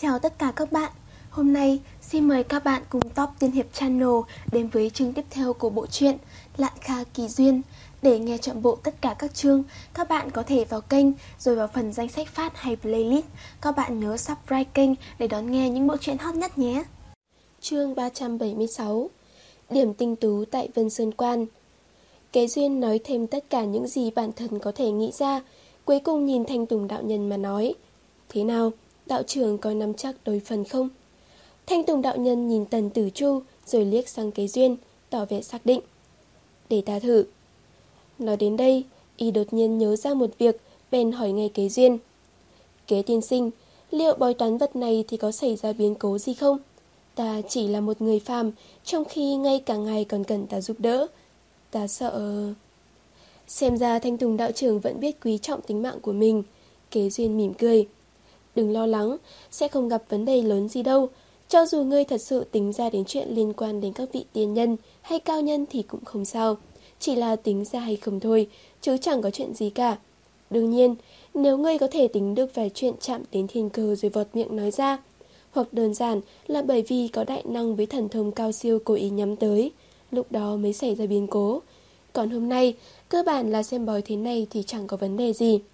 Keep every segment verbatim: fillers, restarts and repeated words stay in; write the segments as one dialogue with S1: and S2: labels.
S1: Chào tất cả các bạn. Hôm nay xin mời các bạn cùng Top Tiên Hiệp Channel đến với chương tiếp theo của bộ truyện Lạn Kha Kỳ Duyên. Để nghe trọn bộ tất cả các chương, các bạn có thể vào kênh rồi vào phần danh sách phát hay playlist. Các bạn nhớ subscribe kênh để đón nghe những bộ truyện hot nhất nhé. Chương ba trăm bảy mươi sáu. Điểm tinh tú tại Vân Sơn Quan. Kế Duyên nói thêm tất cả những gì bản thân có thể nghĩ ra, cuối cùng nhìn Thanh Tùng đạo nhân mà nói: "Thế nào, đạo trưởng có nắm chắc đối phần không?" Thanh Tùng đạo nhân nhìn Tần Tử Chu rồi liếc sang Kế Duyên, tỏ vẻ xác định: "Để ta thử." Nói đến đây, y đột nhiên nhớ ra một việc, bèn hỏi ngay Kế Duyên: "Kế tiên sinh, liệu bói toán vật này thì có xảy ra biến cố gì không? Ta chỉ là một người phàm, trong khi ngay cả ngài còn cần ta giúp đỡ. Ta sợ..." Xem ra Thanh Tùng đạo trưởng vẫn biết quý trọng tính mạng của mình. Kế Duyên mỉm cười: "Đừng lo lắng, sẽ không gặp vấn đề lớn gì đâu. Cho dù ngươi thật sự tính ra đến chuyện liên quan đến các vị tiên nhân hay cao nhân thì cũng không sao. Chỉ là tính ra hay không thôi, chứ chẳng có chuyện gì cả. Đương nhiên, nếu ngươi có thể tính được vài chuyện chạm đến thiên cơ rồi vọt miệng nói ra, hoặc đơn giản là bởi vì có đại năng với thần thông cao siêu cố ý nhắm tới, lúc đó mới xảy ra biến cố. Còn hôm nay, cơ bản là xem bói thế này thì chẳng có vấn đề gì."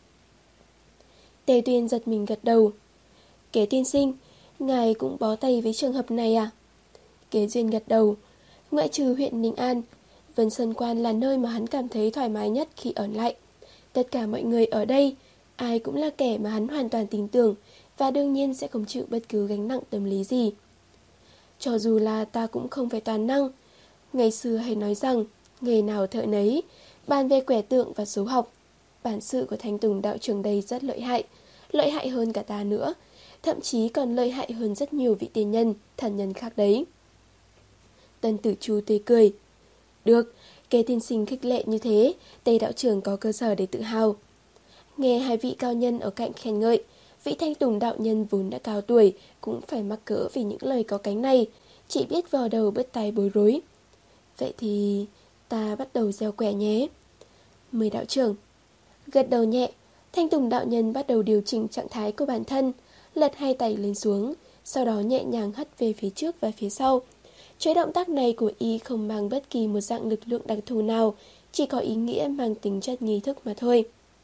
S1: Tề Tuyên giật mình gật đầu: "Kế tiên sinh, ngài cũng bó tay với trường hợp này à?" Kế Duyên gật đầu: "Ngoại trừ huyện Ninh An, Vân Sơn Quan là nơi mà hắn cảm thấy thoải mái nhất khi ở lại. Tất cả mọi người ở đây, ai cũng là kẻ mà hắn hoàn toàn tin tưởng, và đương nhiên sẽ không chịu bất cứ gánh nặng tâm lý gì. Cho dù là ta cũng không phải toàn năng. Ngày xưa hay nói rằng, nghề nào thợ nấy, bàn về quẻ tượng và số học. Bản sự của Thanh Tùng đạo trưởng đây rất lợi hại, lợi hại hơn cả ta nữa, thậm chí còn lợi hại hơn rất nhiều vị tiên nhân, thần nhân khác đấy." Tần Tử Chu tươi cười: "Được, Kế tiên sinh khích lệ như thế, Tề đạo trưởng có cơ sở để tự hào." Nghe hai vị cao nhân ở cạnh khen ngợi, vị Thanh Tùng đạo nhân vốn đã cao tuổi cũng phải mắc cỡ vì những lời có cánh này, chỉ biết vò đầu bứt tai bối rối. "Vậy thì ta bắt đầu gieo quẻ nhé." "Mời đạo trưởng." Gật đầu nhẹ, Thanh Tùng đạo nhân bắt đầu điều chỉnh trạng thái của bản thân, lật hai tay lên xuống, sau đó nhẹ nhàng hất về phía trước và phía sau. Chuỗi động tác này của y không mang bất kỳ một dạng lực lượng đặc thù nào, chỉ có ý nghĩa mang tính chất nghi thức mà thôi.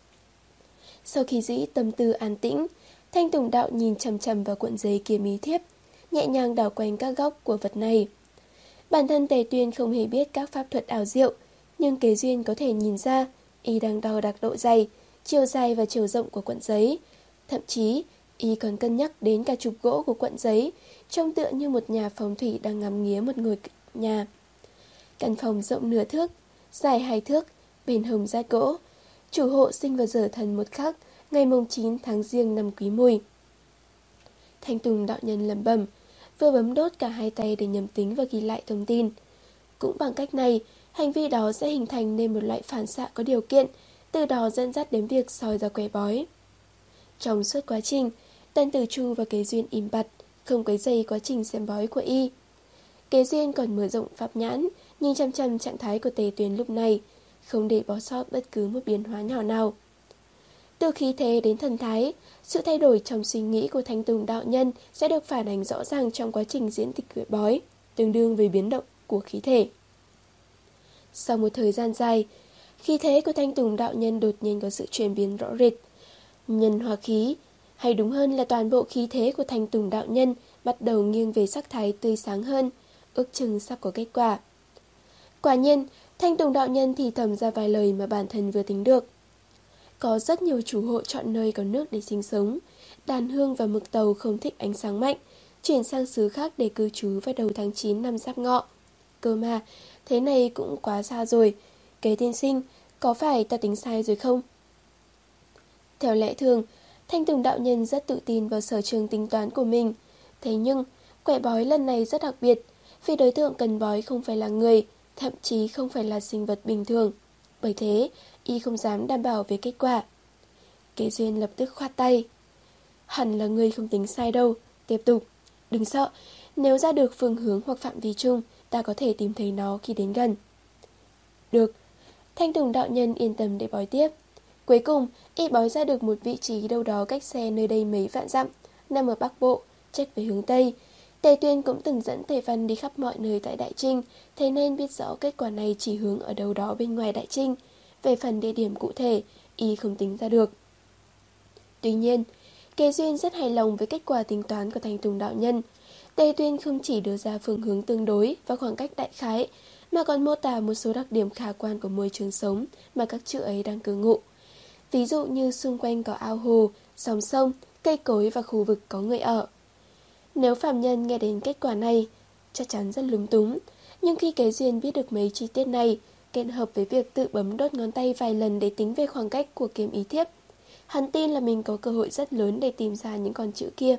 S1: Sau khi giữ tâm tư an tĩnh, Thanh Tùng đạo nhìn chằm chằm vào cuộn giấy kiếm ý thiếp, nhẹ nhàng đảo quanh các góc của vật này. Bản thân Tề Tuyên không hề biết các pháp thuật ảo diệu, nhưng Kế Duyên có thể nhìn ra y đang đo đạc độ dày, chiều dài và chiều rộng của cuộn giấy. Thậm chí, y còn cân nhắc đến cả trục gỗ của cuộn giấy, trông tựa như một nhà phong thủy đang ngắm nghía một ngôi nhà. Căn phòng rộng nửa thước, dài hai thước, bên hồng dát gỗ. Chủ hộ sinh vào giờ Thần một khắc, ngày mùng chín tháng Giêng năm Quý Mùi. Thanh Tùng đạo nhân lẩm bẩm, vừa bấm đốt cả hai tay để nhẩm tính và ghi lại thông tin. Cũng bằng cách này, hành vi đó sẽ hình thành nên một loại phản xạ có điều kiện, từ đó dẫn dắt đến việc soi ra quẻ bói. Trong suốt quá trình, Tần Tử Chu và Kế Duyên im bặt, không quấy rầy quá trình xem bói của y. Kế Duyên còn mở rộng pháp nhãn, nhìn chăm chăm trạng thái của Tề Tuyên lúc này, không để bỏ sót bất cứ một biến hóa nhỏ nào. Từ khí thế đến thần thái, sự thay đổi trong suy nghĩ của Thanh Tùng đạo nhân sẽ được phản ánh rõ ràng trong quá trình diễn tịch quẻ bói, tương đương với biến động của khí thể. Sau một thời gian dài, khí thế của Thanh Tùng đạo nhân đột nhiên có sự chuyển biến rõ rệt. Nhân hòa khí, hay đúng hơn là toàn bộ khí thế của Thanh Tùng đạo nhân bắt đầu nghiêng về sắc thái tươi sáng hơn, ước chừng sắp có kết quả. Quả nhiên, Thanh Tùng đạo nhân thì thầm ra vài lời mà bản thân vừa tính được. Có rất nhiều chủ hộ chọn nơi có nước để sinh sống. Đàn hương và mực tàu không thích ánh sáng mạnh, chuyển sang xứ khác để cư trú vào đầu tháng chín năm Giáp Ngọ. Cơ mà, thế này cũng quá xa rồi. Kế tiên sinh, có phải ta tính sai rồi không? Theo lẽ thường, Thanh Tùng đạo nhân rất tự tin vào sở trường tính toán của mình. Thế nhưng, quẻ bói lần này rất đặc biệt, vì đối tượng cần bói không phải là người, thậm chí không phải là sinh vật bình thường. Bởi thế, y không dám đảm bảo về kết quả. Kế Duyên lập tức khoát tay. "Hẳn là ngươi không tính sai đâu, tiếp tục. Đừng sợ, nếu ra được phương hướng hoặc phạm vi chung, ta có thể tìm thấy nó khi đến gần." "Được." Thanh Tùng đạo nhân yên tâm để bói tiếp. Cuối cùng, y bói ra được một vị trí đâu đó cách xe nơi đây mấy vạn dặm, nằm ở Bắc Bộ, trách về hướng Tây. Tề Tuyên cũng từng dẫn Tề Văn đi khắp mọi nơi tại Đại Trinh, thế nên biết rõ kết quả này chỉ hướng ở đâu đó bên ngoài Đại Trinh. Về phần địa điểm cụ thể, y không tính ra được. Tuy nhiên, Kế Duyên rất hài lòng với kết quả tính toán của Thanh Tùng đạo nhân. Tề Tuyên không chỉ đưa ra phương hướng tương đối và khoảng cách đại khái, mà còn mô tả một số đặc điểm khả quan của môi trường sống mà các chữ ấy đang cư ngụ. Ví dụ như xung quanh có ao hồ, dòng sông, cây cối và khu vực có người ở. Nếu phàm nhân nghe đến kết quả này, chắc chắn rất lúng túng. Nhưng khi Kế Duyên biết được mấy chi tiết này, kết hợp với việc tự bấm đốt ngón tay vài lần để tính về khoảng cách của kiếm ý thiếp, hắn tin là mình có cơ hội rất lớn để tìm ra những con chữ kia.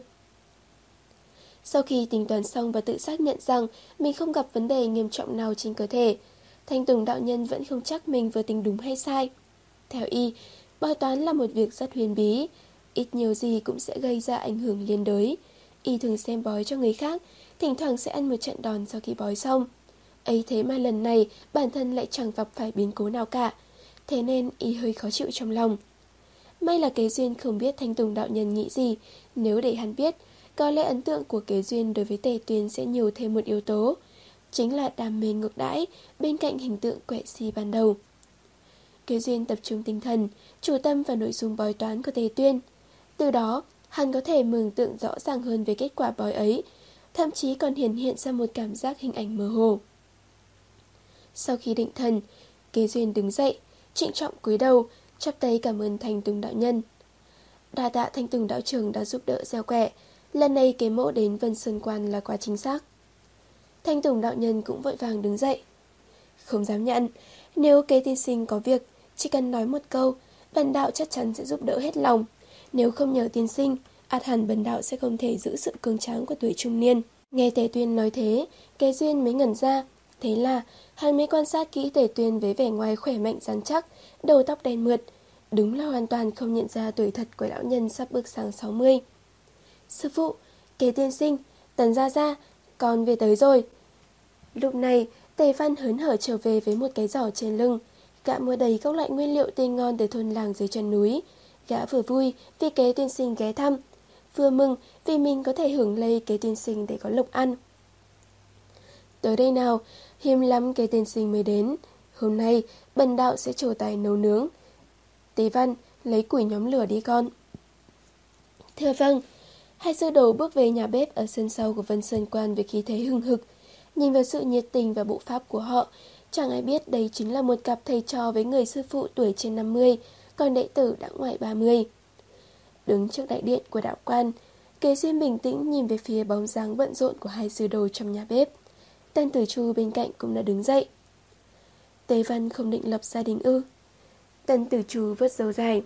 S1: Sau khi tính toán xong và tự xác nhận rằng mình không gặp vấn đề nghiêm trọng nào trên cơ thể, Thanh Tùng đạo nhân vẫn không chắc mình vừa tính đúng hay sai. Theo y, bói toán là một việc rất huyền bí, ít nhiều gì cũng sẽ gây ra ảnh hưởng liên đới. Y thường xem bói cho người khác, thỉnh thoảng sẽ ăn một trận đòn sau khi bói xong. Ấy thế mà lần này bản thân lại chẳng gặp phải biến cố nào cả, thế nên y hơi khó chịu trong lòng. May là Kế Duyên không biết Thanh Tùng đạo nhân nghĩ gì, nếu để hắn biết, có lẽ ấn tượng của Kế Duyên đối với Tề Tuyên sẽ nhiều thêm một yếu tố, chính là đam mê ngược đãi bên cạnh hình tượng quệ si ban đầu. Kế Duyên tập trung tinh thần, chú tâm vào nội dung bói toán của Tề Tuyên. Từ đó, hắn có thể mường tượng rõ ràng hơn về kết quả bói ấy, thậm chí còn hiển hiện ra một cảm giác hình ảnh mơ hồ. Sau khi định thần, Kế Duyên đứng dậy, trịnh trọng cúi đầu, chắp tay cảm ơn Thanh Tùng đạo nhân. Đa tạ Thanh Tùng đạo trưởng đã giúp đỡ gieo quẻ, lần này kế mộ đến Vân Sơn Quan là quá chính xác. Thanh Tùng đạo nhân cũng vội vàng đứng dậy. Không dám nhận, nếu Kế tiên sinh có việc, chỉ cần nói một câu, bần đạo chắc chắn sẽ giúp đỡ hết lòng. Nếu không nhờ tiên sinh, ắt hẳn bần đạo sẽ không thể giữ sự cường tráng của tuổi trung niên. Nghe Tề Tuyên nói thế, Kế Duyên mới ngẩn ra. Thế là hắn mới quan sát kỹ Tề Tuyên với vẻ ngoài khỏe mạnh rắn chắc, đầu tóc đen mượt. Đúng là hoàn toàn không nhận ra tuổi thật của lão nhân sắp bước sang sáu mươi. Sư phụ, Kế tiên sinh, Tần gia gia, con về tới rồi. Lúc này, Tề Văn hớn hở trở về với một cái giỏ trên lưng. Gã mua đầy các loại nguyên liệu tươi ngon từ thôn làng dưới chân núi. Gã vừa vui vì Kế tiên sinh ghé thăm, vừa mừng vì mình có thể hưởng lây Kế tiên sinh để có lộc ăn. Tới đây nào, hiếm lắm Kế tiên sinh mới đến. Hôm nay, bần đạo sẽ trổ tài nấu nướng. Tề Văn, lấy củi nhóm lửa đi con. Thưa vâng. Hai sư đồ bước về nhà bếp ở sân sau của Vân Sơn Quan với khí thế hừng hực. Nhìn vào sự nhiệt tình và bộ pháp của họ, chẳng ai biết đây chính là một cặp thầy trò với người sư phụ tuổi trên năm mươi, còn đệ tử đã ngoài ba mươi. Đứng trước đại điện của đạo quan, Kế Duyên bình tĩnh nhìn về phía bóng dáng bận rộn của hai sư đồ trong nhà bếp. Tần Tử Chu bên cạnh cũng đã đứng dậy. Tề Văn không định lập gia đình ư? Tần Tử Chu vớt râu dài.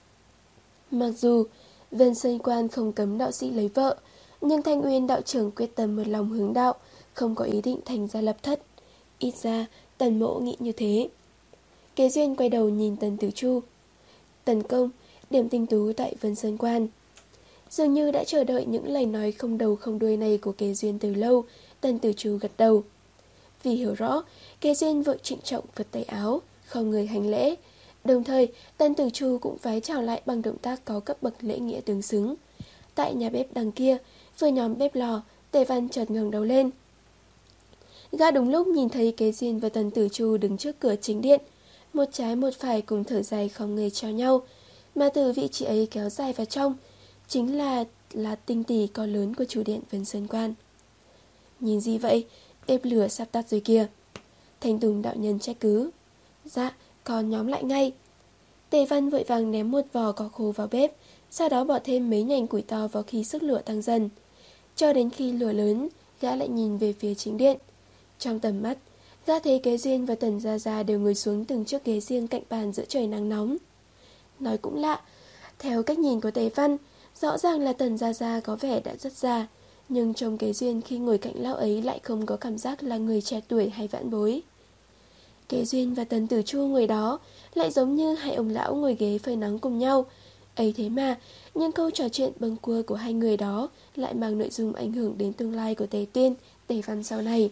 S1: Mặc dù Vân Sơn Quan không cấm đạo sĩ lấy vợ, nhưng Thanh Uyên đạo trưởng quyết tâm một lòng hướng đạo, không có ý định thành gia lập thất. Ít ra, Tần Mỗ nghĩ như thế. Kế Duyên quay đầu nhìn Tần Tử Chu. Tần công, điểm tinh tú tại Vân Sơn Quan. Dường như đã chờ đợi những lời nói không đầu không đuôi này của Kế Duyên từ lâu, Tần Tử Chu gật đầu. Vì hiểu rõ, Kế Duyên vội trịnh trọng vượt tay áo, không người hành lễ. Đồng thời, Tần Tử Chu cũng vái chào lại bằng động tác có cấp bậc lễ nghĩa tương xứng. Tại nhà bếp đằng kia, vừa nhóm bếp lò, Tề Văn chợt ngẩng đầu lên. Gã đúng lúc nhìn thấy Kế Duyên và Tần Tử Chu đứng trước cửa chính điện, một trái một phải cùng thở dài không người chào nhau, mà từ vị trí ấy kéo dài vào trong, chính là là tinh tỷ to lớn của chủ điện Vân Sơn Quan. Nhìn gì vậy? Bếp lửa sắp tắt rồi kìa. Thanh Tùng đạo nhân trách cứ. Dạ, còn nhóm lại ngay. Tề Văn vội vàng ném một vò cỏ khô vào bếp, sau đó bỏ thêm mấy nhành củi to vào khi sức lửa tăng dần. Cho đến khi lửa lớn, gã lại nhìn về phía chính điện. Trong tầm mắt, gã thấy Kế Duyên và Tần Gia Gia đều ngồi xuống từng chiếc ghế riêng cạnh bàn giữa trời nắng nóng. Nói cũng lạ, theo cách nhìn của Tề Văn, rõ ràng là Tần Gia Gia có vẻ đã rất già, nhưng trông Kế Duyên khi ngồi cạnh lão ấy lại không có cảm giác là người trẻ tuổi hay vãn bối. Kế Duyên và Tần Tử Chu ngồi đó lại giống như hai ông lão ngồi ghế phơi nắng cùng nhau. Ấy thế mà, những câu trò chuyện bâng quơ của hai người đó lại mang nội dung ảnh hưởng đến tương lai của Tề Tuyên, Tề Văn sau này.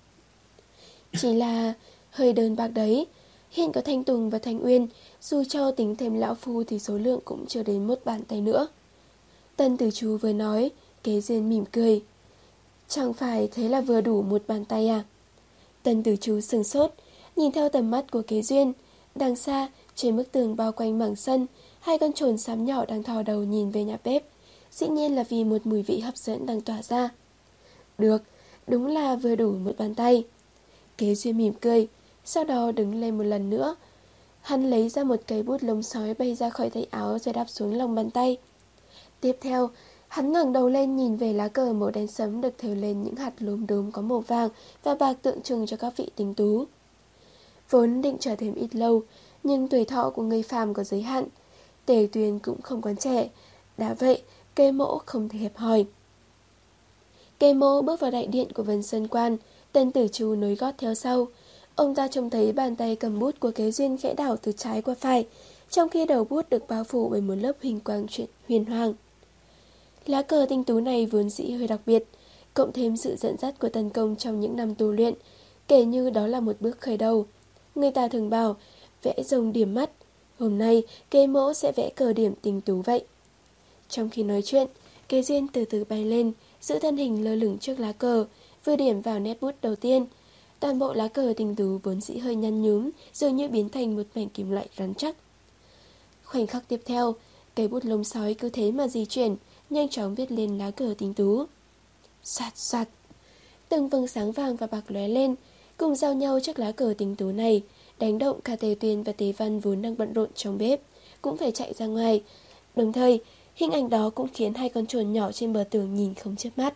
S1: Chỉ là hơi đơn bạc đấy. Hiện có Thanh Tùng và Thanh Uyên, dù cho tính thêm lão phu thì số lượng cũng chưa đến một bàn tay nữa. Tần Tử Chu vừa nói, Kế Duyên mỉm cười. Chẳng phải thế là vừa đủ một bàn tay à? Tần Tử Trú sừng sốt, nhìn theo tầm mắt của Kế Duyên. Đằng xa, trên bức tường bao quanh mảng sân, hai con trồn xám nhỏ đang thò đầu nhìn về nhà bếp. Dĩ nhiên là vì một mùi vị hấp dẫn đang tỏa ra. Được, đúng là vừa đủ một bàn tay. Kế Duyên mỉm cười, sau đó đứng lên một lần nữa. Hắn lấy ra một cây bút lông sói bay ra khỏi tay áo rồi đáp xuống lòng bàn tay. Tiếp theo, hắn ngẩng đầu lên nhìn về lá cờ màu đen sẫm được thêu lên những hạt lốm đốm có màu vàng và bạc tượng trưng cho các vị tinh tú. Vốn định chờ thêm ít lâu, nhưng tuổi thọ của người phàm có giới hạn. Tề Tuyền cũng không còn trẻ, đã vậy, Kê Mỗ không thể hẹp hòi. Kê Mỗ bước vào đại điện của Vân Sơn Quan, Tần Tử Trú nối gót theo sau. Ông ta trông thấy bàn tay cầm bút của Kế Duyên khẽ đảo từ trái qua phải, trong khi đầu bút được bao phủ bởi một lớp huỳnh quang chuyện huyền hoàng. Lá cờ tinh tú này vốn dĩ hơi đặc biệt, cộng thêm sự dẫn dắt của Tần Công trong những năm tu luyện, kể như đó là một bước khởi đầu. Người ta thường bảo, vẽ rồng điểm mắt, hôm nay Kế Mỗ sẽ vẽ cờ điểm tinh tú vậy. Trong khi nói chuyện, Kế Duyên từ từ bay lên, giữ thân hình lơ lửng trước lá cờ, vừa điểm vào nét bút đầu tiên. Toàn bộ lá cờ tinh tú vốn dĩ hơi nhăn nhúm, dường như biến thành một mảnh kim loại rắn chắc. Khoảnh khắc tiếp theo, cây bút lông sói cứ thế mà di chuyển, nhanh chóng viết lên lá cờ tinh tú. Soạt soạt, từng vầng sáng vàng và bạc lóe lên, cùng giao nhau trước lá cờ tinh tú này, đánh động cả Tề Tuyền và Tề Văn vốn đang bận rộn trong bếp, cũng phải chạy ra ngoài. Đồng thời, hình ảnh đó cũng khiến hai con trồn nhỏ trên bờ tường nhìn không chớp mắt.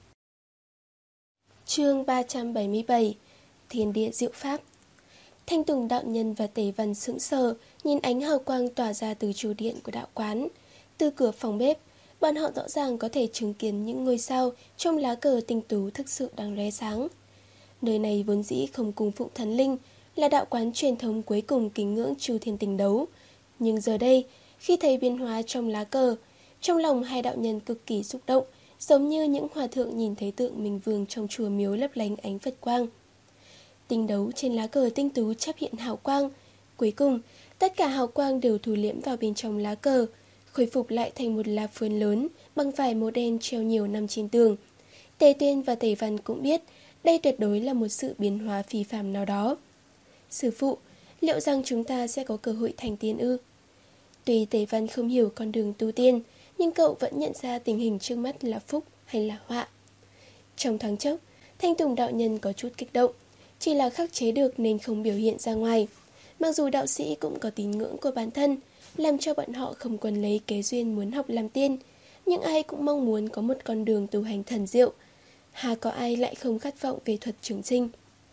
S1: Chương ba trăm bảy mươi bảy, Thiên Địa Diệu Pháp. Thanh Tùng đạo nhân và Tề Văn sững sờ, nhìn ánh hào quang tỏa ra từ trụ điện của đạo quán. Từ cửa phòng bếp, bọn họ rõ ràng có thể chứng kiến những ngôi sao trong lá cờ tinh tú thực sự đang lóe sáng. Nơi này vốn dĩ không cung phụng thần linh, là đạo quán truyền thống cuối cùng kính ngưỡng Chu Thiên Tình Đấu. Nhưng giờ đây, khi thấy biến hóa trong lá cờ, trong lòng hai đạo nhân cực kỳ xúc động, giống như những hòa thượng nhìn thấy tượng Minh Vương trong chùa miếu lấp lánh ánh Phật quang. Tinh đấu trên lá cờ tinh tú chắp hiện hào quang. Cuối cùng, tất cả hào quang đều thu liễm vào bên trong lá cờ, khôi phục lại thành một lá phơn lớn bằng vải màu đen treo nhiều năm trên tường. Tề Tuyên và Tề Văn cũng biết đây tuyệt đối là một sự biến hóa phi phàm nào đó. Sư phụ, liệu rằng chúng ta sẽ có cơ hội thành tiên ư? Tuy Tề Văn không hiểu con đường tu tiên, nhưng cậu vẫn nhận ra tình hình trước mắt là phúc hay là họa. Trong thoáng chốc, Thanh Tùng đạo nhân có chút kích động, chỉ là khắc chế được nên không biểu hiện ra ngoài. Mặc dù đạo sĩ cũng có tín ngưỡng của bản thân, làm cho bọn họ không quần lấy Kế Duyên muốn học làm tiên, nhưng ai cũng mong muốn có một con đường tu hành thần diệu. Hà có ai lại không khát vọng về thuật trường sinh.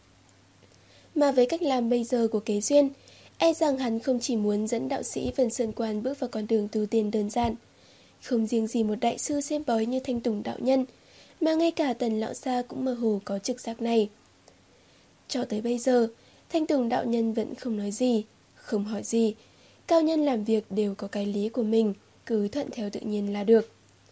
S1: Mà với cách làm bây giờ của Kế Duyên, e rằng hắn không chỉ muốn dẫn đạo sĩ Vân Sơn Quan bước vào con đường tu tiên đơn giản, không riêng gì một đại sư xem bói như Thanh Tùng đạo nhân, mà ngay cả Tần lão gia cũng mơ hồ có trực giác này. Cho tới bây giờ, Thanh Tùng đạo nhân vẫn không nói gì, không hỏi gì. Cao nhân làm việc đều có cái lý của mình, cứ thuận theo tự nhiên là được.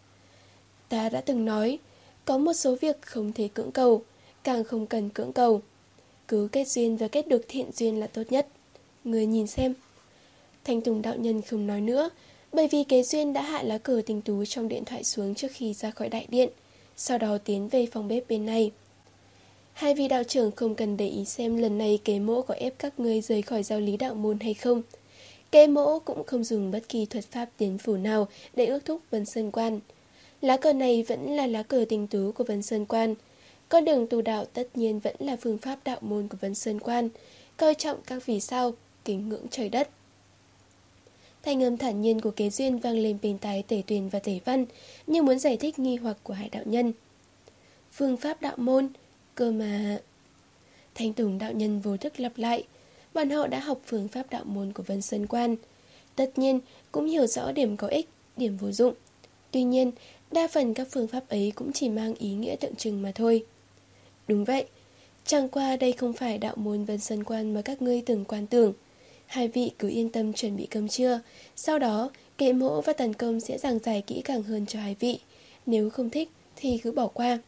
S1: Ta đã từng nói, có một số việc không thể cưỡng cầu, càng không cần cưỡng cầu. Cứ kết duyên và kết được thiện duyên là tốt nhất. Người nhìn xem. Thanh Tùng đạo nhân không nói nữa, bởi vì Kế Duyên đã hạ lá cờ tinh tú trong điện thoại xuống trước khi ra khỏi đại điện, sau đó tiến về phòng bếp bên này. Hai vị đạo trưởng không cần để ý xem lần này Kế Mỗ có ép các ngươi rời khỏi giáo lý đạo môn hay không. Kế Mỗ cũng không dùng bất kỳ thuật pháp tiến phủ nào để ước thúc Vân Sơn Quan. Lá cờ này vẫn là lá cờ tinh tú của Vân Sơn Quan. Con đường tu đạo tất nhiên vẫn là phương pháp đạo môn của Vân Sơn Quan, coi trọng các vì sao, kính ngưỡng trời đất. Thanh âm thản nhiên của Kế Duyên vang lên bên tai Tề Tuyền và Tề Văn, như muốn giải thích nghi hoặc của hai đạo nhân. Phương pháp đạo môn, cơ mà... Thanh Tùng đạo nhân vô thức lặp lại, bọn họ đã học phương pháp đạo môn của Vân Sơn Quan. Tất nhiên, cũng hiểu rõ điểm có ích, điểm vô dụng. Tuy nhiên, đa phần các phương pháp ấy cũng chỉ mang ý nghĩa tượng trưng mà thôi. Đúng vậy, chẳng qua đây không phải đạo môn Vân Sơn Quan mà các ngươi từng quan tưởng. Hai vị cứ yên tâm chuẩn bị cơm trưa, sau đó Kế Mỗ và Tần Công sẽ giảng giải kỹ càng hơn cho hai vị. Nếu không thích thì cứ bỏ qua.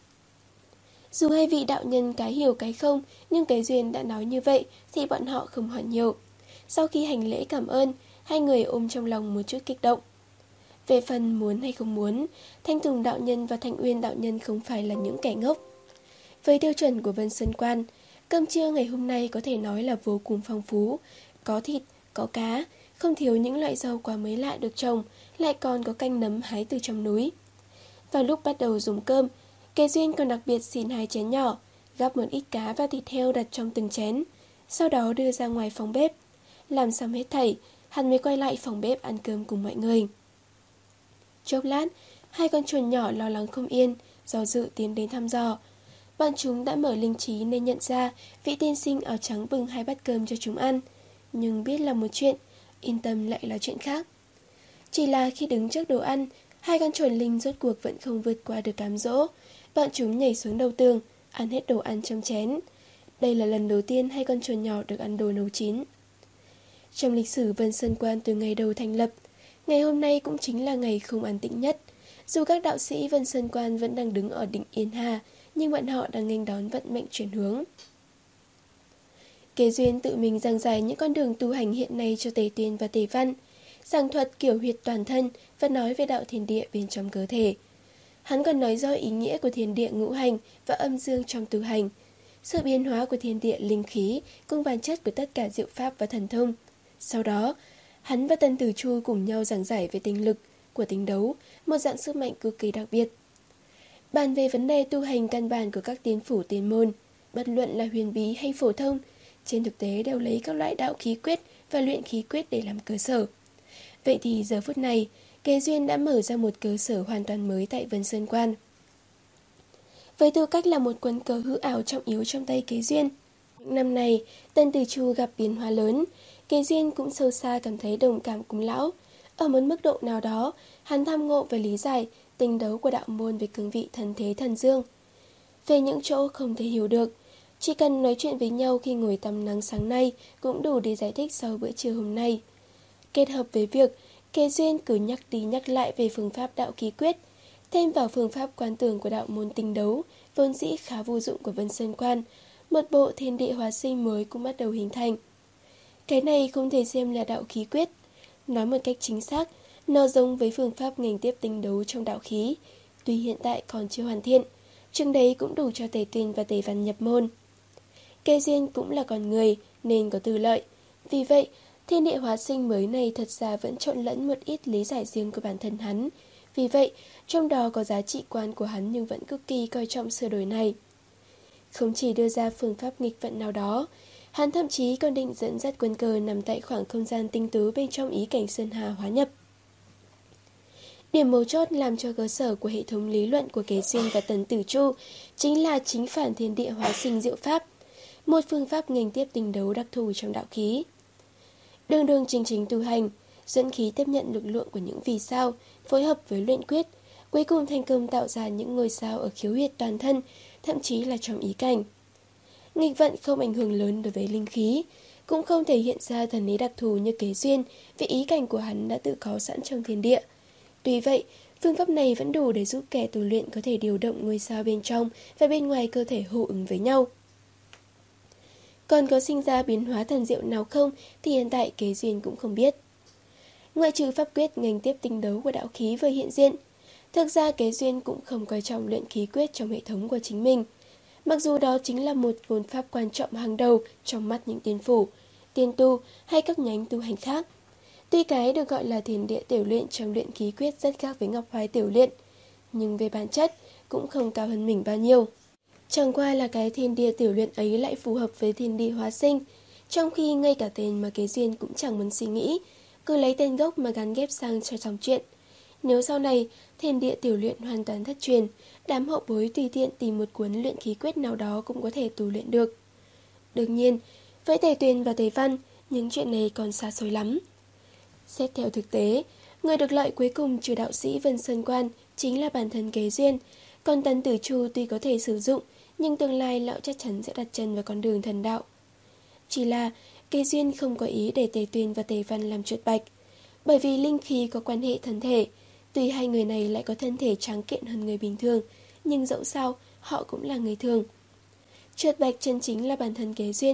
S1: Dù hai vị đạo nhân cái hiểu cái không, nhưng Kế Duyên đã nói như vậy thì bọn họ không hỏi nhiều. Sau khi hành lễ cảm ơn, hai người ôm trong lòng một chút kích động. Về phần muốn hay không muốn, Thanh Tùng đạo nhân và Thanh Uyên đạo nhân không phải là những kẻ ngốc. Với tiêu chuẩn của Vân Sơn Quan, cơm trưa ngày hôm nay có thể nói là vô cùng phong phú. Có thịt, có cá, không thiếu những loại rau quả mới lạ được trồng, lại còn có canh nấm hái từ trong núi. Vào lúc bắt đầu dùng cơm, Kế Duyên còn đặc biệt xin hai chén nhỏ, gắp một ít cá và thịt heo đặt trong từng chén, sau đó đưa ra ngoài phòng bếp. Làm xong hết thảy, hắn mới quay lại phòng bếp ăn cơm cùng mọi người. Chốc lát, hai con chuồn nhỏ lo lắng không yên, do dự tiến đến thăm dò. Bọn chúng đã mở linh trí nên nhận ra vị tiên sinh áo trắng bưng hai bát cơm cho chúng ăn. Nhưng biết là một chuyện, yên tâm lại là chuyện khác. Chỉ là khi đứng trước đồ ăn, hai con chuồn linh rốt cuộc vẫn không vượt qua được cám dỗ. Bọn chúng nhảy xuống đầu tường, ăn hết đồ ăn trong chén. Đây là lần đầu tiên hai con chuồn nhỏ được ăn đồ nấu chín. Trong lịch sử Vân Sơn Quan từ ngày đầu thành lập, ngày hôm nay cũng chính là ngày không an tĩnh nhất. Dù các đạo sĩ Vân Sơn Quan vẫn đang đứng ở đỉnh Yên Hà, nhưng bọn họ đang nghênh đón vận mệnh chuyển hướng. Kế Duyên tự mình giảng giải những con đường tu hành hiện nay cho Tề Tuyên và Tề Văn, giảng thuật kiểu huyệt toàn thân và nói về đạo thiên địa bên trong cơ thể. Hắn còn nói rõ ý nghĩa của thiên địa ngũ hành và âm dương trong tu hành, sự biến hóa của thiên địa linh khí cùng bản chất của tất cả diệu pháp và thần thông. Sau đó, hắn và Tân Tử Chu cùng nhau giảng giải về tinh lực của tính đấu, một dạng sức mạnh cực kỳ đặc biệt. Bàn về vấn đề tu hành căn bản của các tiên phủ tiên môn, bất luận là huyền bí hay phổ thông, trên thực tế đều lấy các loại đạo khí quyết và luyện khí quyết để làm cơ sở. Vậy thì giờ phút này, Kế Duyên đã mở ra một cơ sở hoàn toàn mới tại Vân Sơn Quan. Với tư cách là một quân cờ hư ảo trọng yếu trong tay Kế Duyên, những năm này, Tân Tử Chu gặp biến hóa lớn, Kế Duyên cũng sâu xa cảm thấy đồng cảm cùng lão. Ở một mức độ nào đó, hắn tham ngộ và lý giải tình đấu của đạo môn về cương vị thần thế thần dương. Về những chỗ không thể hiểu được, chỉ cần nói chuyện với nhau khi ngồi tắm nắng sáng nay cũng đủ để giải thích sau bữa trưa hôm nay. Kết hợp với việc Kế Duyên cứ nhắc đi nhắc lại về phương pháp đạo khí quyết, thêm vào phương pháp quan tưởng của đạo môn tinh đấu, vốn dĩ khá vô dụng của Vân Sơn Quan, một bộ thiên địa hóa sinh mới cũng bắt đầu hình thành. Cái này không thể xem là đạo khí quyết. Nói một cách chính xác, nó giống với phương pháp nghênh tiếp tinh đấu trong đạo khí, tuy hiện tại còn chưa hoàn thiện, chừng đấy cũng đủ cho Tề Tuyên và Tề Văn nhập môn. Kế Duyên cũng là con người nên có tư lợi, vì vậy thiên địa hóa sinh mới này thật ra vẫn trộn lẫn một ít lý giải riêng của bản thân hắn. Vì vậy, trong đó có giá trị quan của hắn nhưng vẫn cực kỳ coi trọng sửa đổi này. Không chỉ đưa ra phương pháp nghịch vận nào đó, hắn thậm chí còn định dẫn dắt quân cờ nằm tại khoảng không gian tinh tú bên trong ý cảnh Sơn Hà hóa nhập. Điểm mấu chốt làm cho cơ sở của hệ thống lý luận của Kế Duyên và Tần Tử Chu chính là chính phản thiên địa hóa sinh diệu pháp, một phương pháp nghênh tiếp tinh đấu đặc thù trong đạo khí. Đường đường chính chính tu hành, dẫn khí tiếp nhận lực lượng của những vì sao, phối hợp với luyện quyết, cuối cùng thành công tạo ra những ngôi sao ở khiếu huyệt toàn thân, thậm chí là trong ý cảnh. Nghịch vận không ảnh hưởng lớn đối với linh khí, cũng không thể hiện ra thần lý đặc thù như Kế Duyên, vì ý cảnh của hắn đã tự có sẵn trong thiên địa. Tuy vậy, phương pháp này vẫn đủ để giúp kẻ tu luyện có thể điều động ngôi sao bên trong và bên ngoài cơ thể hô ứng với nhau. Còn có sinh ra biến hóa thần diệu nào không thì hiện tại Kế Duyên cũng không biết. Ngoại trừ pháp quyết nghênh tiếp tinh đấu của đạo khí vừa hiện diện, thực ra Kế Duyên cũng không coi trọng luyện khí quyết trong hệ thống của chính mình. Mặc dù đó chính là một vốn pháp quan trọng hàng đầu trong mắt những tiên phủ, tiên tu hay các nhánh tu hành khác. Tuy cái được gọi là thiên địa tiểu luyện trong luyện khí quyết rất khác với Ngọc Hoài tiểu luyện, nhưng về bản chất cũng không cao hơn mình bao nhiêu. Chẳng qua là cái thiên địa tiểu luyện ấy lại phù hợp với thiên địa hóa sinh, trong khi ngay cả tên mà Kế Duyên cũng chẳng muốn suy nghĩ, cứ lấy tên gốc mà gắn ghép sang cho dòng chuyện. Nếu sau này thiên địa tiểu luyện hoàn toàn thất truyền, đám hậu bối tùy tiện tìm một cuốn luyện khí quyết nào đó cũng có thể tu luyện được. Đương nhiên, với Tề Tuyên và Tề Văn, những chuyện này còn xa xôi lắm. Xét theo thực tế, người được lợi cuối cùng trừ đạo sĩ Vân Sơn Quan chính là bản thân Kế Duyên, còn Tần Tử Chu tuy có thể sử dụng, nhưng tương lai lão chắc chắn sẽ đặt chân vào con đường thần đạo. Chỉ là Kế Duyên không có ý để Tề Tuyên và Tề Văn làm chuột bạch, bởi vì linh khí có quan hệ thân thể, tuy hai người này lại có thân thể tráng kiện hơn người bình thường, nhưng dẫu sao họ cũng là người thường. Chuột bạch chân chính là bản thân Kế Duyên,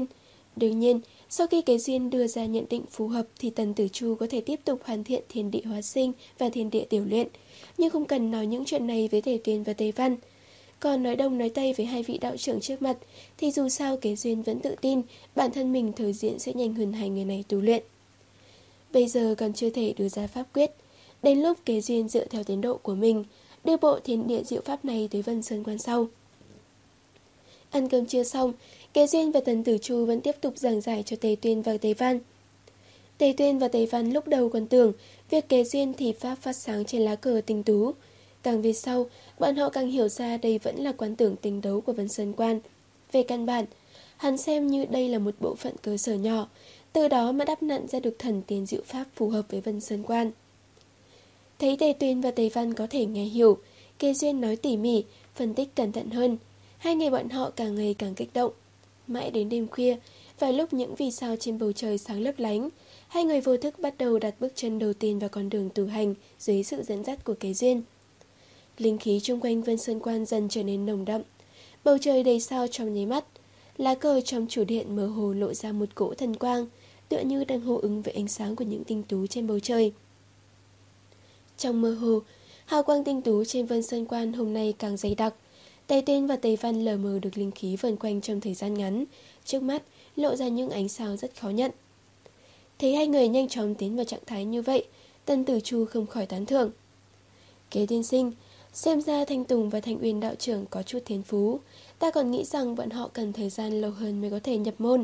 S1: Đương nhiên, sau khi Kế Duyên đưa ra nhận định phù hợp thì Tần Tử Chu có thể tiếp tục hoàn thiện thiên địa hóa sinh và thiên địa tiểu luyện, nhưng không cần nói những chuyện này với Tề Tuyên và Tề Văn. Còn nói đông nói tây với hai vị đạo trưởng trước mặt thì dù sao Kế Duyên vẫn tự tin bản thân mình thời diện sẽ nhanh hơn hai người này tu luyện. Bây giờ còn chưa thể đưa ra pháp quyết, đến lúc Kế Duyên dựa theo tiến độ của mình đưa bộ thiên địa diệu pháp này tới Vân Sơn Quan sau. Ăn cơm trưa xong, Kế Duyên và Tần Tử Chu vẫn tiếp tục giảng giải cho Tề Tuyên và Tề Văn. Tề Tuyên và Tề Văn lúc đầu còn tưởng việc Kế Duyên thì pháp phát sáng trên lá cờ tinh tú. Càng về sau, bọn họ càng hiểu ra đây vẫn là quán tưởng tình đấu của Vân Sơn Quan. Về căn bản, hắn xem như đây là một bộ phận cơ sở nhỏ, từ đó mà đắp nặn ra được thần tiên diệu pháp phù hợp với Vân Sơn Quan. Thấy Tề Tuyên và Tề Văn có thể nghe hiểu, Kế Duyên nói tỉ mỉ, phân tích cẩn thận hơn. Hai người bọn họ càng ngày càng kích động. Mãi đến đêm khuya, vào lúc những vì sao trên bầu trời sáng lấp lánh, hai người vô thức bắt đầu đặt bước chân đầu tiên vào con đường tu hành dưới sự dẫn dắt của Kế Duyên. Linh khí chung quanh Vân Sơn Quan dần trở nên nồng đậm. Bầu trời đầy sao trong nháy mắt. Lá cờ trong chủ điện mơ hồ lộ ra một cỗ thần quang, tựa như đang hô ứng với ánh sáng của những tinh tú trên bầu trời. Trong mơ hồ, hào quang tinh tú trên Vân Sơn Quan hôm nay càng dày đặc. Tề Tuyên và Tề Văn lờ mờ được linh khí vần quanh trong thời gian ngắn, trước mắt lộ ra những ánh sao rất khó nhận. Thấy hai người nhanh chóng tiến vào trạng thái như vậy, Tần Tử Chu không khỏi tán thưởng. Kế tiên sinh, xem ra Thanh Tùng và Thanh Uyên đạo trưởng có chút thiên phú, ta còn nghĩ rằng bọn họ cần thời gian lâu hơn mới có thể nhập môn.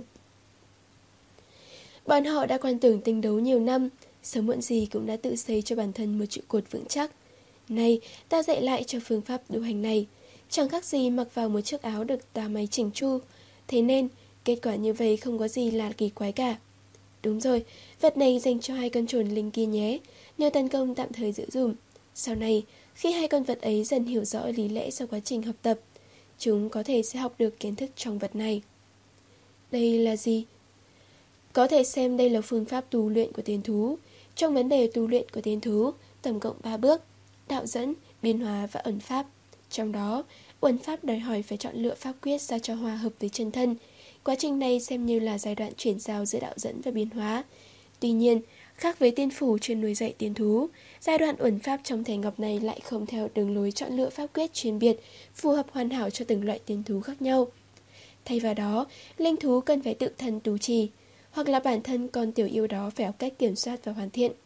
S1: Bọn họ đã quan tưởng tinh đấu nhiều năm, sớm muộn gì cũng đã tự xây cho bản thân một trụ cột vững chắc. Nay, ta dạy lại cho phương pháp tu hành này, chẳng khác gì mặc vào một chiếc áo được tà máy chỉnh chu. Thế nên, kết quả như vậy không có gì là kỳ quái cả. Đúng rồi, vật này dành cho hai con trồn linh kia nhé, nhờ tấn công tạm thời giữ dùm. Sau này, khi hai con vật ấy dần hiểu rõ lý lẽ sau quá trình học tập, chúng có thể sẽ học được kiến thức trong vật này. Đây là gì? Có thể xem đây là phương pháp tu luyện của tiên thú. Trong vấn đề tu luyện của tiên thú, tổng cộng ba bước: đạo dẫn, biến hóa và ẩn pháp. Trong đó, uẩn pháp đòi hỏi phải chọn lựa pháp quyết sao cho hòa hợp với chân thân. Quá trình này xem như là giai đoạn chuyển giao giữa đạo dẫn và biến hóa. Tuy nhiên, khác với tiên phủ chuyên nuôi dạy tiên thú, giai đoạn uẩn pháp trong thẻ ngọc này lại không theo đường lối chọn lựa pháp quyết chuyên biệt, phù hợp hoàn hảo cho từng loại tiên thú khác nhau. Thay vào đó, linh thú cần phải tự thân tu trì, hoặc là bản thân con tiểu yêu đó phải học cách kiểm soát và hoàn thiện.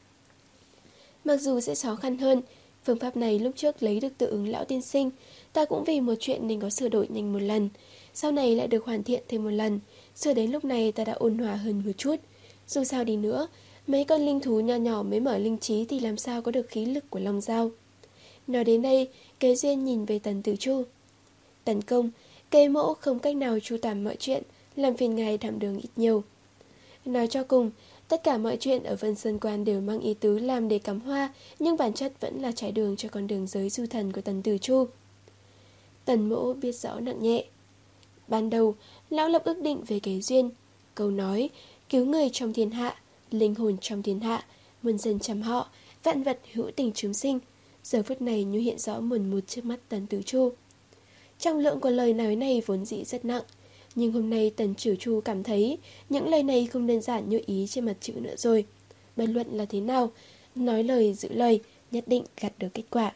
S1: Mặc dù sẽ khó khăn hơn, phương pháp này lúc trước lấy được tự ứng lão tiên sinh, ta cũng vì một chuyện nên có sửa đổi nhanh một lần, sau này lại được hoàn thiện thêm một lần, sửa đến lúc này ta đã ôn hòa hơn một chút. Dù sao đi nữa, mấy con linh thú nho nhỏ mới mở linh trí thì làm sao có được khí lực của Long Dao. Nói đến đây, Kế Duyên nhìn về Tần Tử Chu. Tấn công, Kế mẫu không cách nào chu toàn mọi chuyện, làm phiền ngài đảm đường ít nhiều. Nói cho cùng, tất cả mọi chuyện ở Vân Sơn Quan đều mang ý tứ làm để cắm hoa, nhưng bản chất vẫn là trải đường cho con đường giới du thần của Tần Tử Chu. Tần mẫu biết rõ nặng nhẹ. Ban đầu, lão lập ước định về Kế Duyên. Câu nói, cứu người trong thiên hạ, linh hồn trong thiên hạ, muôn dân chăm họ, vạn vật hữu tình chúng sinh. Giờ phút này như hiện rõ mồn một trước mắt Tần Tử Chu. Trọng lượng của lời nói này vốn dĩ rất nặng, nhưng hôm nay Tần Tử Chu cảm thấy những lời này không đơn giản như ý trên mặt chữ nữa rồi. Bất luận là thế nào, nói lời giữ lời, nhất định gặt được kết quả.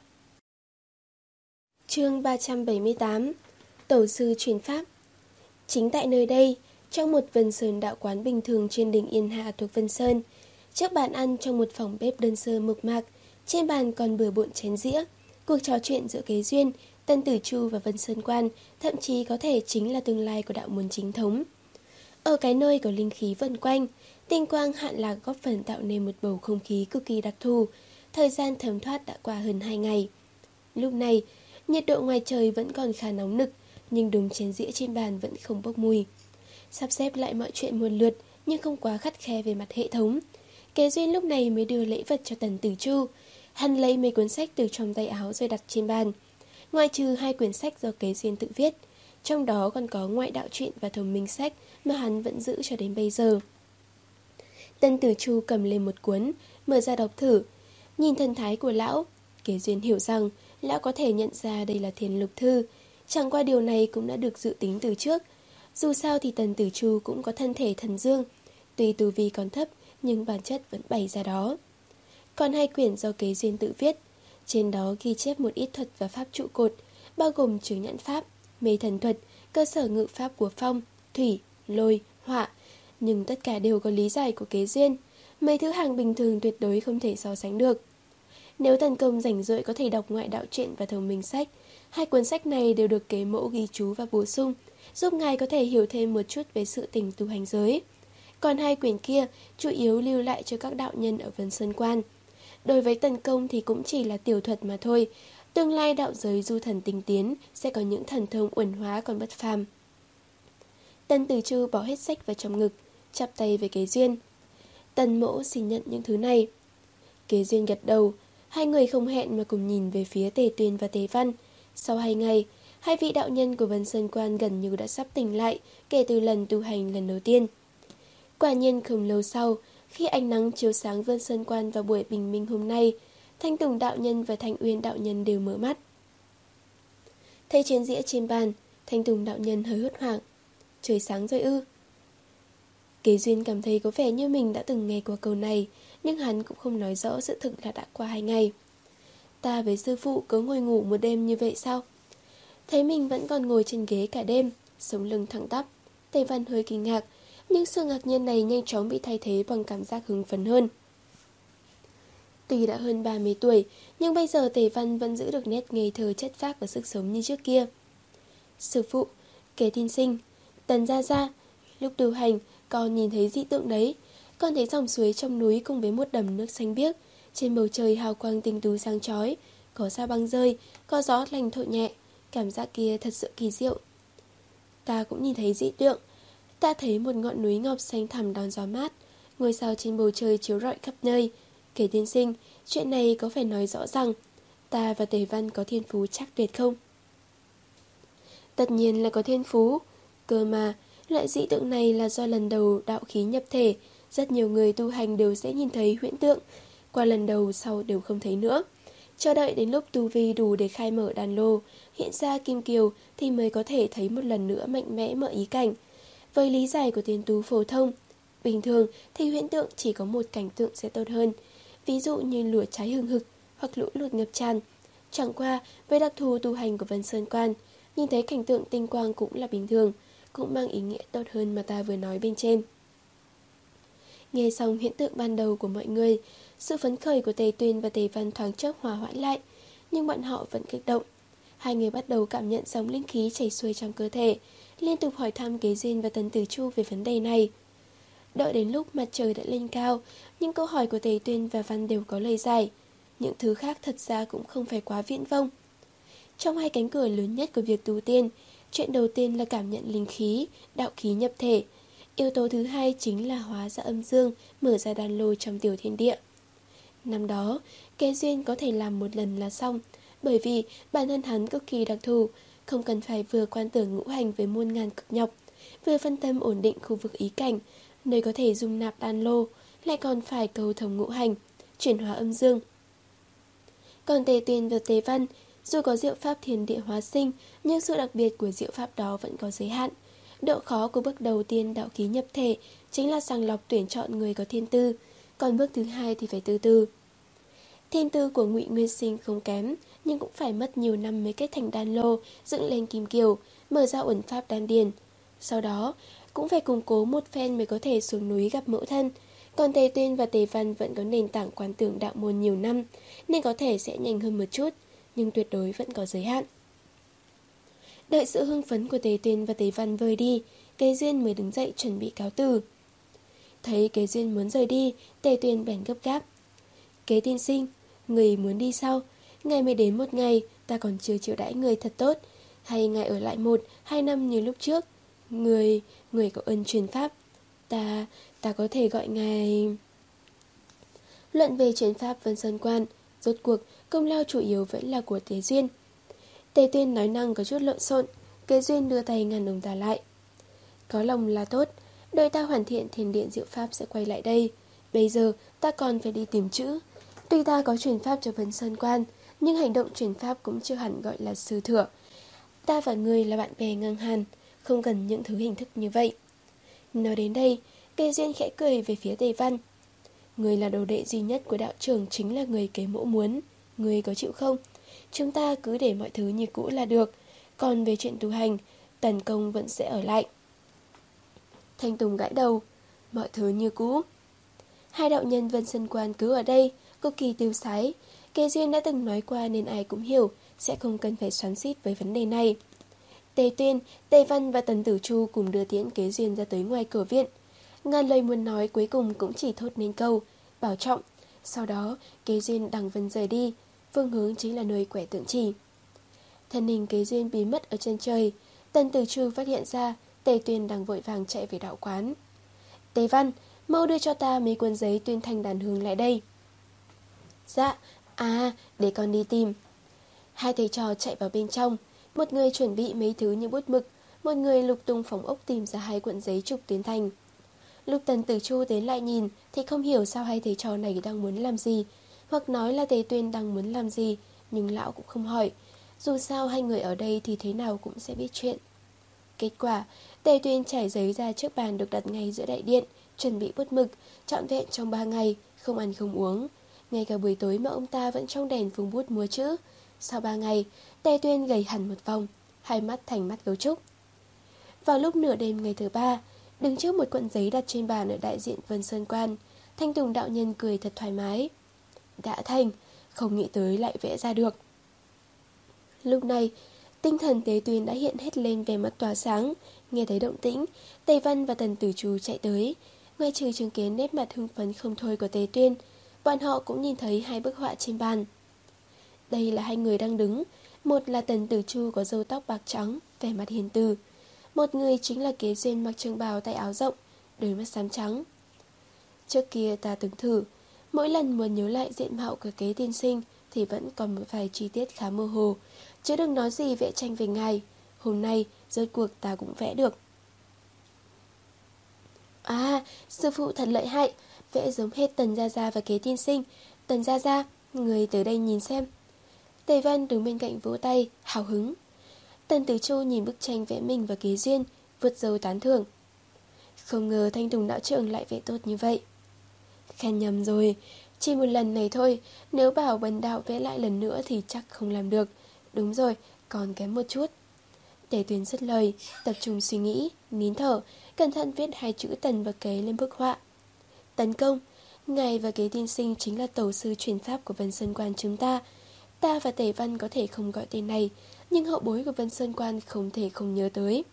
S1: Chương ba trăm bảy mươi tám. Tổ sư truyền pháp. Chính tại nơi đây, trong một Vân Sơn đạo quán bình thường trên đỉnh Yên Hạ thuộc Vân Sơn, trước bàn ăn trong một phòng bếp đơn sơ mộc mạc, trên bàn còn bừa bộn chén dĩa. Cuộc trò chuyện giữa Kế Duyên, Tần Tử Chu và Vân Sơn Quan thậm chí có thể chính là tương lai của đạo môn chính thống. Ở cái nơi có linh khí vần quanh, tinh quang hạn lạc góp phần tạo nên một bầu không khí cực kỳ đặc thù. Thời gian thấm thoát đã qua hơn hai ngày. Lúc này, nhiệt độ ngoài trời vẫn còn khá nóng nực, nhưng đống chén dĩa trên bàn vẫn không bốc mùi. Sắp xếp lại mọi chuyện một lượt, nhưng không quá khắt khe về mặt hệ thống. Kế Duyên lúc này mới đưa lễ vật cho Tần Tử Chu. Hắn lấy mấy cuốn sách từ trong tay áo rồi đặt trên bàn. Ngoại trừ hai quyển sách do Kế Duyên tự viết, trong đó còn có ngoại đạo truyện và thông minh sách mà hắn vẫn giữ cho đến bây giờ. Tần Tử Chu cầm lên một cuốn, mở ra đọc thử. Nhìn thần thái của lão, Kế Duyên hiểu rằng lão có thể nhận ra đây là Thiên Lục Thư. Chẳng qua điều này cũng đã được dự tính từ trước. Dù sao thì Tần Tử Chu cũng có thân thể thần dương, tuy tu vi còn thấp nhưng bản chất vẫn bày ra đó. Còn hai quyển do Kế Duyên tự viết, trên đó ghi chép một ít thuật và pháp trụ cột, bao gồm chứng nhãn pháp, mê thần thuật, cơ sở ngự pháp của phong, thủy, lôi, hỏa, nhưng tất cả đều có lý giải của Kế Duyên, mấy thứ hàng bình thường tuyệt đối không thể so sánh được. Nếu Tần Công rảnh rỗi có thể đọc ngoại đạo truyện và thông minh sách, hai cuốn sách này đều được Kế Mẫu ghi chú và bổ sung, giúp ngài có thể hiểu thêm một chút về sự tình tu hành giới. Còn hai quyển kia chủ yếu lưu lại cho các đạo nhân ở Vân Sơn Quan. Đối với Tần Công thì cũng chỉ là tiểu thuật mà thôi. Tương lai đạo giới du thần tinh tiến sẽ có những thần thông uẩn hóa còn bất phàm. Tần Tử Chu bỏ hết sách vào trong ngực, chắp tay với Kế Duyên. Tần Mỗ xin nhận những thứ này. Kế Duyên gật đầu, hai người không hẹn mà cùng nhìn về phía Tề Tuyên và Tề Văn. Sau hai ngày, hai vị đạo nhân của Vân Sơn Quan gần như đã sắp tỉnh lại kể từ lần tu hành lần đầu tiên. Quả nhiên không lâu sau, khi ánh nắng chiếu sáng Vân Sơn Quan vào buổi bình minh hôm nay, Thanh Tùng đạo nhân và Thanh Uyên đạo nhân đều mở mắt. Thấy chén dĩa trên bàn, Thanh Tùng đạo nhân hơi hốt hoảng. Trời sáng rồi ư? Kế Duyên cảm thấy có vẻ như mình đã từng nghe qua câu này, nhưng hắn cũng không nói rõ sự thực là đã qua hai ngày. Ta với sư phụ cứ ngồi ngủ một đêm như vậy sao? Thấy mình vẫn còn ngồi trên ghế cả đêm, sống lưng thẳng tắp, Tề Văn hơi kinh ngạc, nhưng sự ngạc nhiên này nhanh chóng bị thay thế bằng cảm giác hứng phấn hơn. Tuy đã hơn ba mươi tuổi, nhưng bây giờ Tề Văn vẫn giữ được nét ngây thơ chất phác và sức sống như trước kia. Sư phụ, Kế tiên sinh, Tần gia gia, lúc tu hành, con nhìn thấy dị tượng đấy. Con thấy dòng suối trong núi cùng với một đầm nước xanh biếc, trên bầu trời hào quang tinh tú sáng chói, có sao băng rơi, có gió lành thổi nhẹ, cảm giác kia thật sự kỳ diệu. Ta cũng nhìn thấy dị tượng. Ta thấy một ngọn núi ngọc xanh thẳm đón gió mát, ngôi sao trên bầu trời chiếu rọi khắp nơi. Kế tiên sinh, chuyện này có phải nói rõ rằng ta và Tề Văn có thiên phú chắc tuyệt không? Tất nhiên là có thiên phú. Cơ mà, loại dị tượng này là do lần đầu đạo khí nhập thể, rất nhiều người tu hành đều sẽ nhìn thấy huyễn tượng, qua lần đầu sau đều không thấy nữa. Chờ đợi đến lúc tu vi đủ để khai mở đàn lô, hiện ra kim kiều thì mới có thể thấy một lần nữa mạnh mẽ mở ý cảnh. Với lý giải của tiền tú phổ thông, bình thường thì huyễn tượng chỉ có một cảnh tượng sẽ tốt hơn, ví dụ như lửa cháy hừng hực hoặc lũ lụt ngập tràn. Chẳng qua, với đặc thù tu hành của Vân Sơn Quan, nhìn thấy cảnh tượng tinh quang cũng là bình thường, cũng mang ý nghĩa tốt hơn mà ta vừa nói bên trên. Nghe xong hiện tượng ban đầu của mọi người, sự phấn khởi của Tề Tuyên và Tề Văn thoáng chốc hòa hoãn lại, nhưng bọn họ vẫn kích động. Hai người bắt đầu cảm nhận dòng linh khí chảy xuôi trong cơ thể, liên tục hỏi thăm Kế Duyên và Tần Tử Chu về vấn đề này. Đợi đến lúc mặt trời đã lên cao, những câu hỏi của Tề Tuyên và Văn đều có lời giải. Những thứ khác thật ra cũng không phải quá viễn vông. Trong hai cánh cửa lớn nhất của việc tu tiên, chuyện đầu tiên là cảm nhận linh khí, đạo khí nhập thể. Yếu tố thứ hai chính là hóa ra âm dương, mở ra đàn lô trong tiểu thiên địa. Năm đó, Kế Duyên có thể làm một lần là xong, bởi vì bản thân hắn cực kỳ đặc thù, không cần phải vừa quan tưởng ngũ hành với muôn ngàn cực nhọc, vừa phân tâm ổn định khu vực ý cảnh, nơi có thể dung nạp đàn lô, lại còn phải cầu thông ngũ hành, chuyển hóa âm dương. Còn Tề Tuyên và Tề Văn, dù có diệu pháp thiên địa hóa sinh, nhưng sự đặc biệt của diệu pháp đó vẫn có giới hạn. Độ khó của bước đầu tiên đạo khí nhập thể chính là sàng lọc tuyển chọn người có thiên tư, còn bước thứ hai thì phải từ từ. Thiên tư của Ngụy Nguyên Sinh không kém, nhưng cũng phải mất nhiều năm mới kết thành đan lô, dựng lên kim kiều, mở ra uẩn pháp đan điền. Sau đó, cũng phải củng cố một phen mới có thể xuống núi gặp mẫu thân. Còn Tề Tuyên và Tề Văn vẫn có nền tảng quan tưởng đạo môn nhiều năm, nên có thể sẽ nhanh hơn một chút, nhưng tuyệt đối vẫn có giới hạn. Đợi sự hưng phấn của Tề Tuyên và Tề Văn vơi đi, Kế Duyên mới đứng dậy chuẩn bị cáo từ. Thấy Kế Duyên muốn rời đi, Tề Tuyên bèn gấp gáp. Kế tiên sinh, người muốn đi sao? Ngài mới đến một ngày, ta còn chưa chịu đãi người thật tốt. Hay ngài ở lại một, hai năm như lúc trước? Người, người có ơn truyền pháp. Ta, ta có thể gọi ngài... Luận về truyền pháp Vân Sơn Quan, rốt cuộc, công lao chủ yếu vẫn là của Tề Duyên. Tề Tuyên nói năng có chút lộn xộn, Kế Duyên đưa tay ngăn ông ta lại. Có lòng là tốt, đợi ta hoàn thiện thiên điện diệu pháp sẽ quay lại đây. Bây giờ ta còn phải đi tìm chữ. Tuy ta có truyền pháp cho Vân Sơn Quan, nhưng hành động truyền pháp cũng chưa hẳn gọi là sư thừa. Ta và ngươi là bạn bè ngang hàng, không cần những thứ hình thức như vậy. Nói đến đây, Kế Duyên khẽ cười về phía Tề Văn. Người là đồ đệ duy nhất của đạo trưởng, chính là người kế mẫu muốn. Người có chịu không? Chúng ta cứ để mọi thứ như cũ là được. Còn về chuyện tu hành, Tần Công vẫn sẽ ở lại. Thanh Tùng gãi đầu. Mọi thứ như cũ. Hai đạo nhân Vân Sơn Quan cứ ở đây, cực kỳ tiêu sái. Kế Duyên đã từng nói qua nên ai cũng hiểu, sẽ không cần phải xoắn xuýt với vấn đề này. Tề Tuyên, Tề Văn và Tần Tử Chu cùng đưa tiễn Kế Duyên ra tới ngoài cửa viện. Ngàn lời muốn nói cuối cùng cũng chỉ thốt nên câu bảo trọng. Sau đó, Kế Duyên đằng vân rời đi, phương hướng chính là nơi quẻ tượng chỉ. Thân hình Kế Duyên biến mất ở chân trời. Tần Tử Chu phát hiện ra, Tề Tuyên đang vội vàng chạy về đạo quán. Tề Văn, mau đưa cho ta mấy cuốn giấy tuyên thành đàn hương lại đây. Dạ, à, để con đi tìm. Hai thầy trò chạy vào bên trong. Một người chuẩn bị mấy thứ như bút mực, một người lục tung phòng ốc tìm ra hai cuộn giấy trục tuyến thành. Lúc Tần Tử Chu đến lại nhìn thì không hiểu sao hai thầy trò này đang muốn làm gì, hoặc nói là Tề Tuyên đang muốn làm gì, nhưng lão cũng không hỏi. Dù sao hai người ở đây thì thế nào cũng sẽ biết chuyện. Kết quả, Tề Tuyên trải giấy ra trước bàn được đặt ngay giữa đại điện, chuẩn bị bút mực, trọn vẹn trong ba ngày, không ăn không uống. Ngay cả buổi tối mà ông ta vẫn trong đèn phùng bút múa chữ. Sau ba ngày, Tề Tuyên gầy hẳn một vòng, hai mắt thành mắt gấu trúc. Vào lúc nửa đêm ngày thứ ba, đứng trước một cuộn giấy đặt trên bàn ở đại diện Vân Sơn Quan, Thanh Tùng đạo nhân cười thật thoải mái. Đã thành, không nghĩ tới lại vẽ ra được. Lúc này, tinh thần Tề Tuyên đã hiện hết lên vẻ mặt tỏa sáng. Nghe thấy động tĩnh, Tề Văn và Tần Tử Chu chạy tới. Ngoài trừ chứng kiến nét mặt hưng phấn không thôi của Tề Tuyên, bọn họ cũng nhìn thấy hai bức họa trên bàn. Đây là hai người đang đứng. Một là Tần Tử Chu có râu tóc bạc trắng, vẻ mặt hiền từ. Một người chính là Kế Duyên mặc trường bào tay áo rộng, đôi mắt xám trắng. Trước kia ta từng thử, mỗi lần muốn nhớ lại diện mạo của Kế tiên sinh thì vẫn còn một vài chi tiết khá mơ hồ, chứ đừng nói gì vẽ tranh về ngài. Hôm nay, rốt cuộc ta cũng vẽ được. À, sư phụ thật lợi hại, vẽ giống hết Tần Gia Gia và Kế tiên sinh. Tần Gia Gia, người tới đây nhìn xem. Tề Văn đứng bên cạnh vỗ tay, hào hứng. Tần Tử Chu nhìn bức tranh vẽ mình và Kế Duyên, vượt dâu tán thưởng. Không ngờ Thanh Tùng đạo trưởng lại vẽ tốt như vậy. Khen nhầm rồi, chỉ một lần này thôi, nếu bảo Bần đạo vẽ lại lần nữa thì chắc không làm được. Đúng rồi, còn kém một chút. Tề Tuyên dứt lời, tập trung suy nghĩ, nín thở, cẩn thận viết hai chữ Tần và Kế lên bức họa. Tấn công, ngài và Kế tiên sinh chính là tổ sư truyền pháp của Vân Sơn Quan chúng ta. Ta và Tề Văn có thể không gọi tên này, nhưng hậu bối của Vân Sơn Quan không thể không nhớ tới.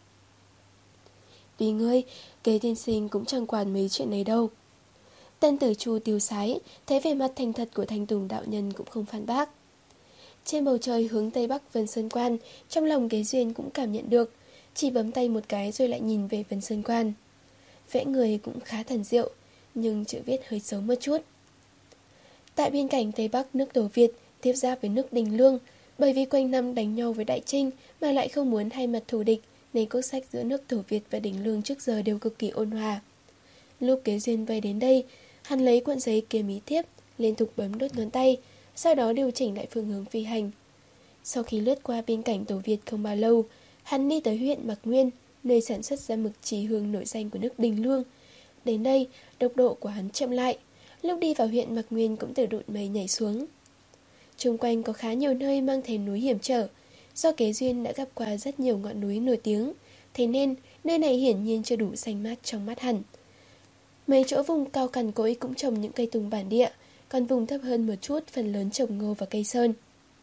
S1: Vì ngươi, Kế tiên sinh cũng chẳng quản mấy chuyện này đâu. Tần Tử Chu tiêu sái, thấy vẻ mặt thành thật của Thanh Tùng đạo nhân cũng không phản bác. Trên bầu trời hướng Tây Bắc Vân Sơn Quan, trong lòng Kế Duyên cũng cảm nhận được, chỉ bấm tay một cái rồi lại nhìn về Vân Sơn Quan. Vẽ người cũng khá thần diệu, nhưng chữ viết hơi xấu một chút. Tại biên cảnh Tây Bắc nước Tổ Việt tiếp giáp với nước Đình Lương, bởi vì quanh năm đánh nhau với Đại Trinh mà lại không muốn hai mặt thù địch, nên quốc sách giữa nước Tổ Việt và Đình Lương trước giờ đều cực kỳ ôn hòa. Lúc Kế Duyên về đến đây, hắn lấy cuộn giấy kiếm ý tiếp, liên tục bấm đốt ngón tay, sau đó điều chỉnh lại phương hướng phi hành. Sau khi lướt qua biên cảnh Tổ Việt không bao lâu, hắn đi tới huyện Mạc Nguyên, nơi sản xuất ra mực chỉ hương nổi danh của nước Đình Lương. Đến đây, tốc độ của hắn chậm lại, lúc đi vào huyện Mạc Nguyên cũng từ độn mây nhảy xuống. Xung quanh có khá nhiều nơi mang thềm núi hiểm trở, do Kế Duyên đã gặp qua rất nhiều ngọn núi nổi tiếng, thế nên nơi này hiển nhiên chưa đủ xanh mát trong mắt hẳn. Mấy chỗ vùng cao cằn cỗi cũng trồng những cây tùng bản địa, còn vùng thấp hơn một chút phần lớn trồng ngô và cây sơn.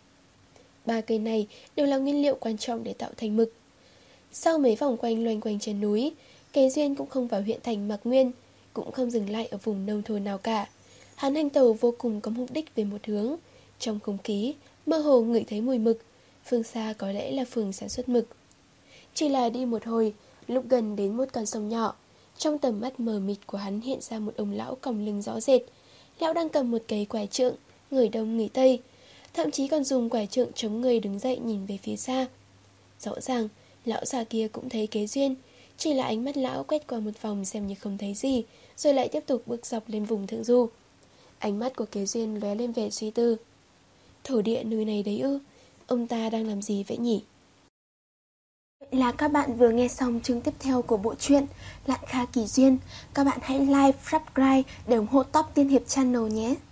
S1: Ba cây này đều là nguyên liệu quan trọng để tạo thành mực. Sau mấy vòng quanh loanh quanh trên núi, Kế Duyên cũng không vào huyện thành Mạc Nguyên, cũng không dừng lại ở vùng nông thôn nào cả. Hắn hành tàu vô cùng có mục đích về một hướng. Trong không khí, mơ hồ ngửi thấy mùi mực, phương xa có lẽ là phường sản xuất mực. Chỉ là đi một hồi, lúc gần đến một con sông nhỏ, trong tầm mắt mờ mịt của hắn hiện ra một ông lão còng lưng rõ rệt. Lão đang cầm một cây quải trượng, người đông người tây, thậm chí còn dùng quải trượng chống người đứng dậy nhìn về phía xa. Rõ ràng, lão già kia cũng thấy Kế Duyên, chỉ là ánh mắt lão quét qua một vòng xem như không thấy gì, rồi lại tiếp tục bước dọc lên vùng thượng du. Ánh mắt của Kế Duyên lóe lên vẻ suy tư. Thổ địa nơi này đấy ư? Ông ta đang làm gì vậy nhỉ? Là các bạn vừa nghe xong chương tiếp theo của bộ truyện Lạn Kha Kỳ Duyên. Các bạn hãy like, subscribe để ủng hộ Top Tiên Hiệp Channel nhé.